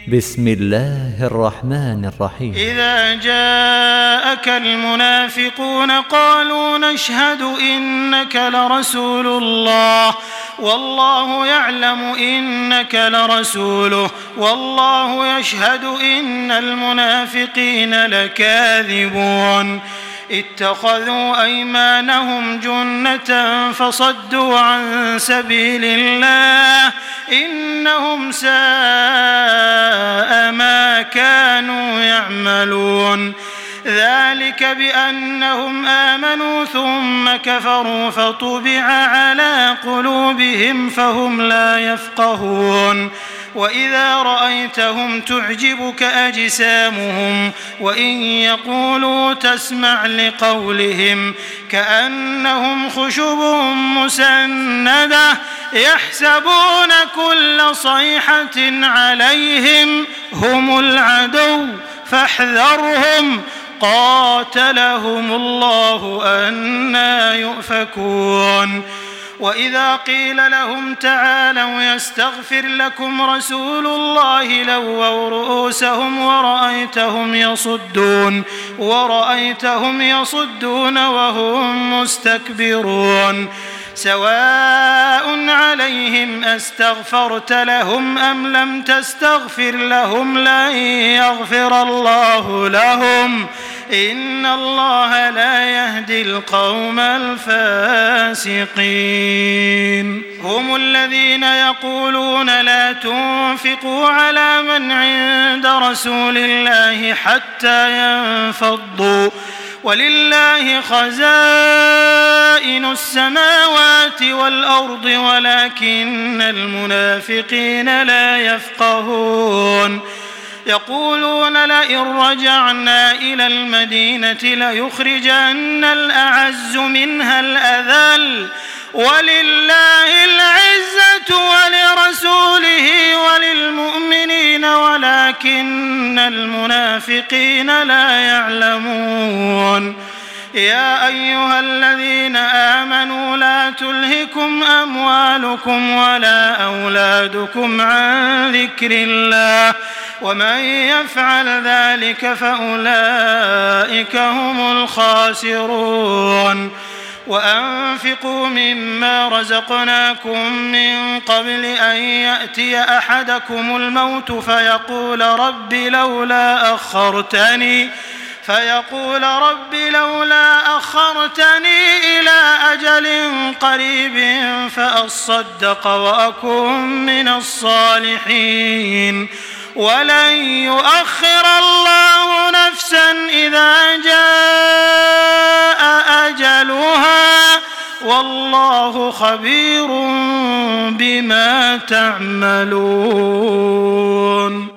بسم الله الرحمن الرحيم. إذا جاءك المنافقون قالوا نشهد إنك لرسول الله والله يعلم إنك لرسوله والله يشهد إن المنافقين لكاذبون اتخذوا أيمانهم جنة فصدوا عن سبيل الله إنهم ساء ما كانوا يعملون ذلك بأنهم آمنوا ثم كفروا فطبع على قلوبهم فهم لا يفقهون وإذا رأيتهم تعجبك أجسامهم وإن يقولوا تسمع لقولهم كأنهم خشب مسندة يحسبون كل صيحة عليهم هم العدو فاحذرهم قاتلهم الله أنى يؤفكون وإذا قيل لهم تعالوا يستغفر لكم رسول الله لووا رؤوسهم ورأيتهم يصدون وهم مستكبرون سواء عليهم أستغفرت لهم أم لم تستغفر لهم لن يغفر الله لهم إن الله لا يهدي القوم الفاسقين هم الذين يقولون لا تنفقوا على من عند رسول الله حتى ينفضوا ولله خزائن السماوات والأرض ولكن المنافقين لا يفقهون يقولون لئن رجعنا إلى المدينة ليخرجن الأعز منها الأذل ولله العزة ولرسوله وللمؤمنين ولكن المنافقين لا يعلمون يا أيها الذين آمنوا لا تلهكم أموالكم ولا أولادكم عن ذكر الله ومن يفعل ذلك فأولئك هم الخاسرون وأنفقوا مما رزقناكم من قبل أن يأتي أحدكم الموت فيقول رب لولا أخرتني إلى أجل قريب فأصدق وأكن من الصالحين ولن يؤخر الله نفسا إذا جاء أجلها والله خبير بما تعملون.